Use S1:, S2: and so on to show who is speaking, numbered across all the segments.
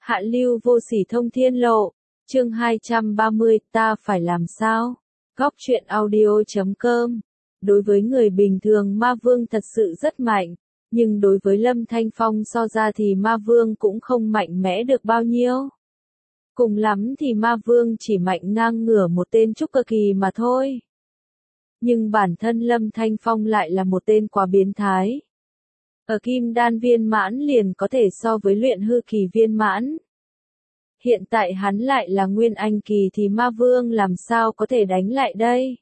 S1: Hạ lưu vô sỉ thông thiên lộ, chương 230, ta phải làm sao? Góc truyện audio.com. Đối với người bình thường ma vương thật sự rất mạnh, nhưng đối với Lâm Thanh Phong so ra thì ma vương cũng không mạnh mẽ được bao nhiêu. Cùng lắm thì ma vương chỉ mạnh ngang ngửa một tên trúc cơ kỳ mà thôi. Nhưng bản thân Lâm Thanh Phong lại là một tên quá biến thái. Ở kim đan viên mãn liền có thể so với luyện hư kỳ viên mãn. Hiện tại hắn lại là nguyên anh kỳ thì ma vương làm sao có thể đánh lại đây?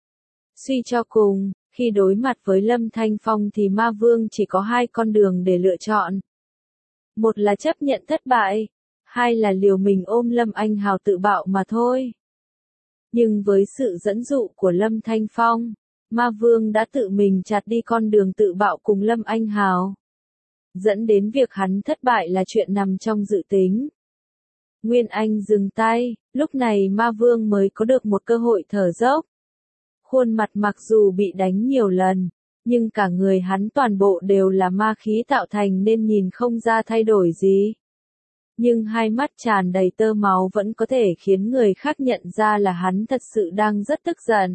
S1: Suy cho cùng, khi đối mặt với Lâm Thanh Phong thì ma vương chỉ có hai con đường để lựa chọn. Một là chấp nhận thất bại, hai là liều mình ôm Lâm Anh Hào tự bạo mà thôi. Nhưng với sự dẫn dụ của Lâm Thanh Phong, ma vương đã tự mình chặt đi con đường tự bạo cùng Lâm Anh Hào. Dẫn đến việc hắn thất bại là chuyện nằm trong dự tính. Nguyên Anh dừng tay, lúc này ma vương mới có được một cơ hội thở dốc. Khuôn mặt mặc dù bị đánh nhiều lần, nhưng cả người hắn toàn bộ đều là ma khí tạo thành nên nhìn không ra thay đổi gì. Nhưng hai mắt tràn đầy tơ máu vẫn có thể khiến người khác nhận ra là hắn thật sự đang rất tức giận.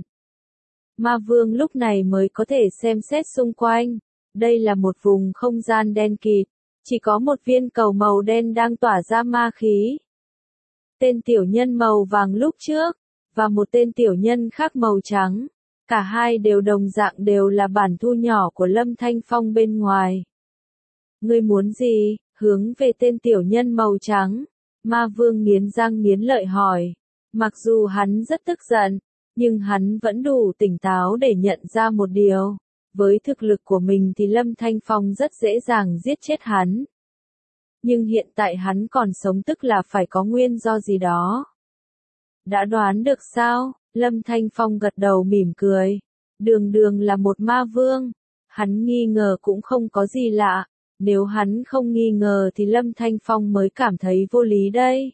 S1: Ma vương lúc này mới có thể xem xét xung quanh. Đây là một vùng không gian đen kịt, chỉ có một viên cầu màu đen đang tỏa ra ma khí. Tên tiểu nhân màu vàng lúc trước, và một tên tiểu nhân khác màu trắng. Cả hai đều đồng dạng đều là bản thu nhỏ của Lâm Thanh Phong bên ngoài. Ngươi muốn gì? Hướng về tên tiểu nhân màu trắng. Ma vương nghiến răng nghiến lợi hỏi. Mặc dù hắn rất tức giận, nhưng hắn vẫn đủ tỉnh táo để nhận ra một điều. Với thực lực của mình thì Lâm Thanh Phong rất dễ dàng giết chết hắn. Nhưng hiện tại hắn còn sống tức là phải có nguyên do gì đó. Đã đoán được sao? Lâm Thanh Phong gật đầu mỉm cười. Đường đường là một ma vương. Hắn nghi ngờ cũng không có gì lạ. Nếu hắn không nghi ngờ thì Lâm Thanh Phong mới cảm thấy vô lý đây.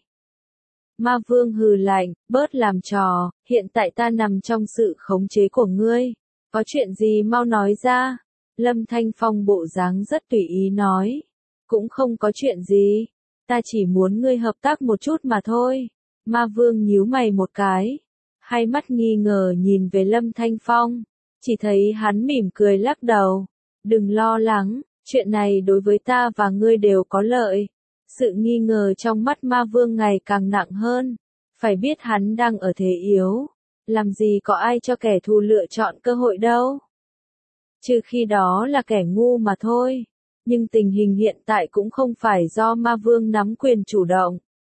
S1: Ma vương hừ lạnh, bớt làm trò, hiện tại ta nằm trong sự khống chế của ngươi. Có chuyện gì mau nói ra. Lâm Thanh Phong bộ dáng rất tùy ý nói. Cũng không có chuyện gì. Ta chỉ muốn ngươi hợp tác một chút mà thôi. Ma vương nhíu mày một cái. Hai mắt nghi ngờ nhìn về Lâm Thanh Phong. Chỉ thấy hắn mỉm cười lắc đầu. Đừng lo lắng, chuyện này đối với ta và ngươi đều có lợi. Sự nghi ngờ trong mắt ma vương ngày càng nặng hơn. Phải biết hắn đang ở thế yếu. Làm gì có ai cho kẻ thù lựa chọn cơ hội đâu. Trừ khi đó là kẻ ngu mà thôi. Nhưng tình hình hiện tại cũng không phải do ma vương nắm quyền chủ động.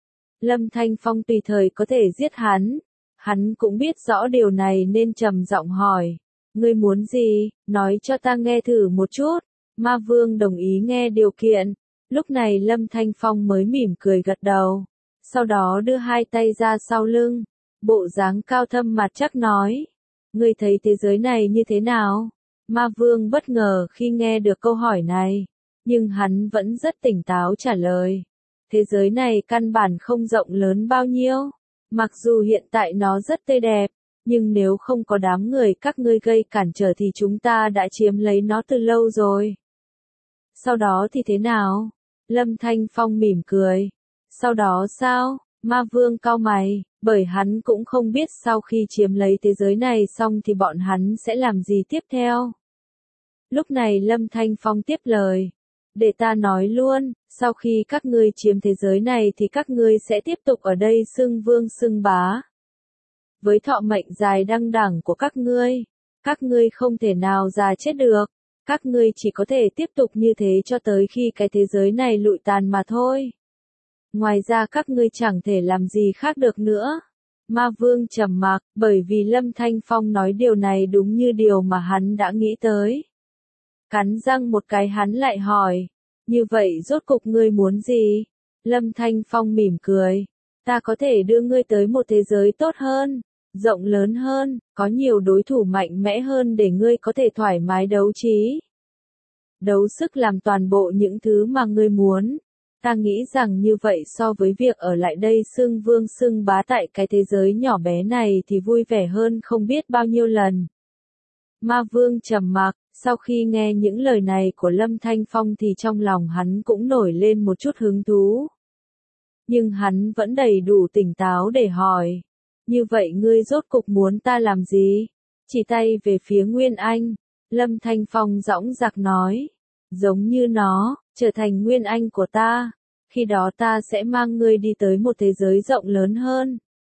S1: Lâm Thanh Phong tùy thời có thể giết hắn. Hắn cũng biết rõ điều này nên trầm giọng hỏi. Ngươi muốn gì, nói cho ta nghe thử một chút. Ma vương đồng ý nghe điều kiện. Lúc này Lâm Thanh Phong mới mỉm cười gật đầu. Sau đó đưa hai tay ra sau lưng. Bộ dáng cao thâm mặt chắc nói. Ngươi thấy thế giới này như thế nào? Ma vương bất ngờ khi nghe được câu hỏi này. Nhưng hắn vẫn rất tỉnh táo trả lời. Thế giới này căn bản không rộng lớn bao nhiêu. Mặc dù hiện tại nó rất tươi đẹp, nhưng nếu không có đám người các ngươi gây cản trở thì chúng ta đã chiếm lấy nó từ lâu rồi. Sau đó thì thế nào? Lâm Thanh Phong mỉm cười. Sau đó sao? Ma vương cau mày, bởi hắn cũng không biết sau khi chiếm lấy thế giới này xong thì bọn hắn sẽ làm gì tiếp theo. Lúc này Lâm Thanh Phong tiếp lời. Để ta nói luôn, sau khi các ngươi chiếm thế giới này thì các ngươi sẽ tiếp tục ở đây xưng vương xưng bá. Với thọ mệnh dài đăng đẳng của các ngươi không thể nào già chết được. Các ngươi chỉ có thể tiếp tục như thế cho tới khi cái thế giới này lụi tàn mà thôi. Ngoài ra các ngươi chẳng thể làm gì khác được nữa. Ma vương trầm mặc, bởi vì Lâm Thanh Phong nói điều này đúng như điều mà hắn đã nghĩ tới. Cắn răng một cái hắn lại hỏi. Như vậy rốt cục ngươi muốn gì? Lâm Thanh Phong mỉm cười. Ta có thể đưa ngươi tới một thế giới tốt hơn, rộng lớn hơn, có nhiều đối thủ mạnh mẽ hơn để ngươi có thể thoải mái đấu trí. Đấu sức làm toàn bộ những thứ mà ngươi muốn. Ta nghĩ rằng như vậy so với việc ở lại đây xưng vương xưng bá tại cái thế giới nhỏ bé này thì vui vẻ hơn không biết bao nhiêu lần. Ma vương trầm mặc, sau khi nghe những lời này của Lâm Thanh Phong thì trong lòng hắn cũng nổi lên một chút hứng thú. nhưng hắn vẫn đầy đủ tỉnh táo để hỏi. Như vậy ngươi rốt cục muốn ta làm gì? Chỉ tay về phía Nguyên Anh, Lâm Thanh Phong dõng dạc nói. Giống như nó, trở thành Nguyên Anh của ta. Khi đó ta sẽ mang ngươi đi tới một thế giới rộng lớn hơn.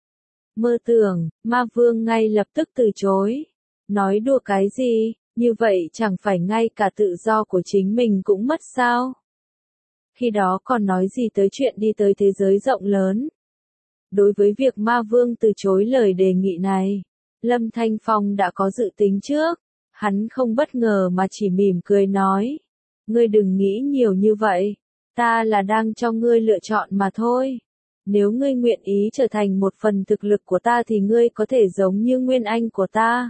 S1: Mơ tưởng, Ma Vương ngay lập tức từ chối. Nói đùa cái gì, như vậy chẳng phải ngay cả tự do của chính mình cũng mất sao? Khi đó còn nói gì tới chuyện đi tới thế giới rộng lớn? Đối với việc Ma Vương từ chối lời đề nghị này, Lâm Thanh Phong đã có dự tính trước. Hắn không bất ngờ mà chỉ mỉm cười nói. Ngươi đừng nghĩ nhiều như vậy. Ta là đang cho ngươi lựa chọn mà thôi. Nếu ngươi nguyện ý trở thành một phần thực lực của ta thì ngươi có thể giống như Nguyên Anh của ta.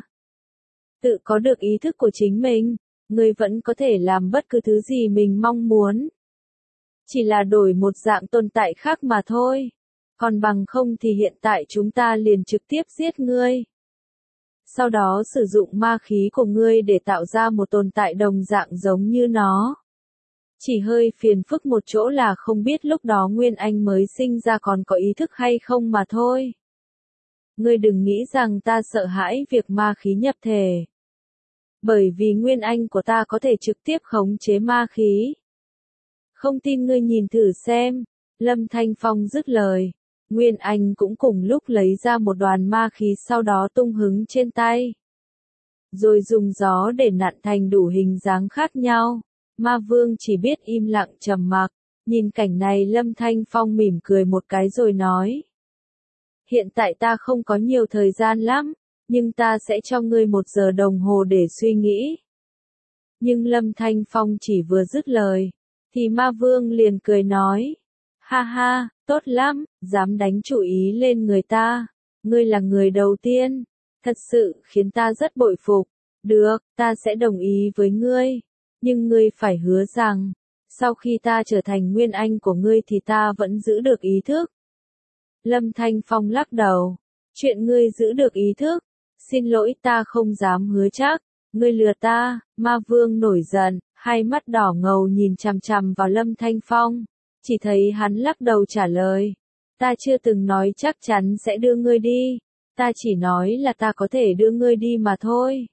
S1: Tự có được ý thức của chính mình, ngươi vẫn có thể làm bất cứ thứ gì mình mong muốn. Chỉ là đổi một dạng tồn tại khác mà thôi. Còn bằng không thì hiện tại chúng ta liền trực tiếp giết ngươi. Sau đó sử dụng ma khí của ngươi để tạo ra một tồn tại đồng dạng giống như nó. Chỉ hơi phiền phức một chỗ là không biết lúc đó Nguyên Anh mới sinh ra còn có ý thức hay không mà thôi. Ngươi đừng nghĩ rằng ta sợ hãi việc ma khí nhập thể. Bởi vì Nguyên Anh của ta có thể trực tiếp khống chế ma khí. Không tin ngươi nhìn thử xem. Lâm Thanh Phong dứt lời. Nguyên Anh cũng cùng lúc lấy ra một đoàn ma khí sau đó tung hứng trên tay. Rồi dùng gió để nặn thành đủ hình dáng khác nhau. Ma Vương chỉ biết im lặng trầm mặc. Nhìn cảnh này Lâm Thanh Phong mỉm cười một cái rồi nói. Hiện tại ta không có nhiều thời gian lắm, nhưng ta sẽ cho ngươi 1 giờ đồng hồ để suy nghĩ. Nhưng Lâm Thanh Phong chỉ vừa dứt lời, thì Ma Vương liền cười nói. Ha ha, tốt lắm, dám đánh chủ ý lên người ta. Ngươi là người đầu tiên. Thật sự khiến ta rất bội phục. Được, ta sẽ đồng ý với ngươi. Nhưng ngươi phải hứa rằng, sau khi ta trở thành Nguyên Anh của ngươi thì ta vẫn giữ được ý thức. Lâm Thanh Phong lắc đầu. Chuyện ngươi giữ được ý thức. Xin lỗi ta không dám hứa chắc. Ngươi lừa ta. Ma Vương nổi giận, hai mắt đỏ ngầu nhìn chằm chằm vào Lâm Thanh Phong. Chỉ thấy hắn lắc đầu trả lời. Ta chưa từng nói chắc chắn sẽ đưa ngươi đi. Ta chỉ nói là ta có thể đưa ngươi đi mà thôi.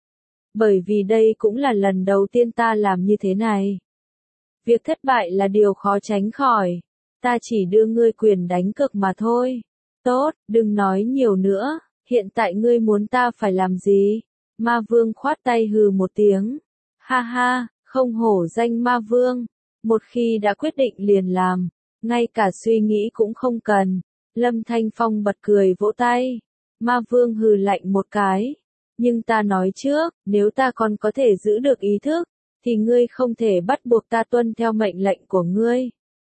S1: Bởi vì đây cũng là lần đầu tiên ta làm như thế này. Việc thất bại là điều khó tránh khỏi. Ta chỉ đưa ngươi quyền đánh cược mà thôi. Tốt, đừng nói nhiều nữa. Hiện tại ngươi muốn ta phải làm gì? Ma Vương khoát tay hừ một tiếng. Ha ha, không hổ danh Ma Vương. Một khi đã quyết định liền làm. Ngay cả suy nghĩ cũng không cần. Lâm Thanh Phong bật cười vỗ tay. Ma Vương hừ lạnh một cái. Nhưng ta nói trước, nếu ta còn có thể giữ được ý thức, thì ngươi không thể bắt buộc ta tuân theo mệnh lệnh của ngươi.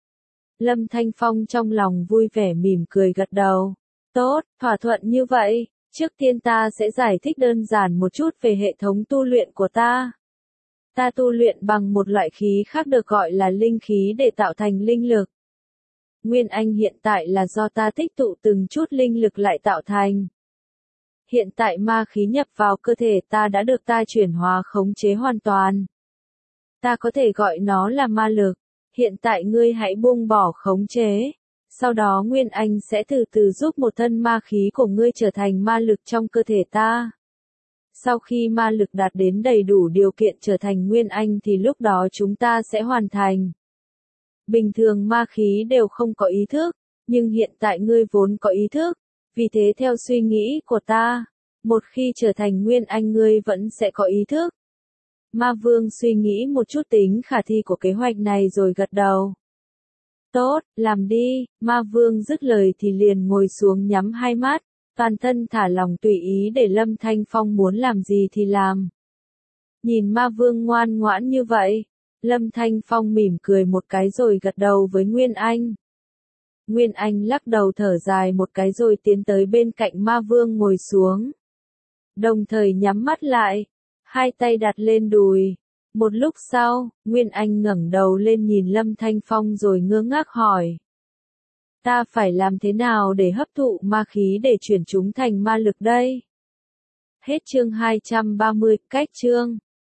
S1: Lâm Thanh Phong trong lòng vui vẻ mỉm cười gật đầu. Tốt, thỏa thuận như vậy, trước tiên ta sẽ giải thích đơn giản một chút về hệ thống tu luyện của ta. Ta tu luyện bằng một loại khí khác được gọi là linh khí để tạo thành linh lực. Nguyên Anh hiện tại là do ta tích tụ từng chút linh lực lại tạo thành. Hiện tại ma khí nhập vào cơ thể ta đã được ta chuyển hóa khống chế hoàn toàn. Ta có thể gọi nó là ma lực. Hiện tại ngươi hãy buông bỏ khống chế. Sau đó Nguyên Anh sẽ từ từ giúp một thân ma khí của ngươi trở thành ma lực trong cơ thể ta. Sau khi ma lực đạt đến đầy đủ điều kiện trở thành Nguyên Anh thì lúc đó chúng ta sẽ hoàn thành. Bình thường ma khí đều không có ý thức, nhưng hiện tại ngươi vốn có ý thức. Vì thế theo suy nghĩ của ta, một khi trở thành Nguyên Anh ngươi vẫn sẽ có ý thức. Ma Vương suy nghĩ một chút tính khả thi của kế hoạch này rồi gật đầu. Tốt, làm đi. Ma Vương dứt lời thì liền ngồi xuống nhắm hai mắt, toàn thân thả lòng tùy ý để Lâm Thanh Phong muốn làm gì thì làm. Nhìn Ma Vương ngoan ngoãn như vậy, Lâm Thanh Phong mỉm cười một cái rồi gật đầu với Nguyên Anh. Nguyên Anh lắc đầu thở dài một cái rồi tiến tới bên cạnh Ma Vương ngồi xuống. Đồng thời nhắm mắt lại, hai tay đặt lên đùi. Một lúc sau, Nguyên Anh ngẩng đầu lên nhìn Lâm Thanh Phong rồi ngơ ngác hỏi. Ta phải làm thế nào để hấp thụ ma khí để chuyển chúng thành ma lực đây? Hết chương 230, cách chương.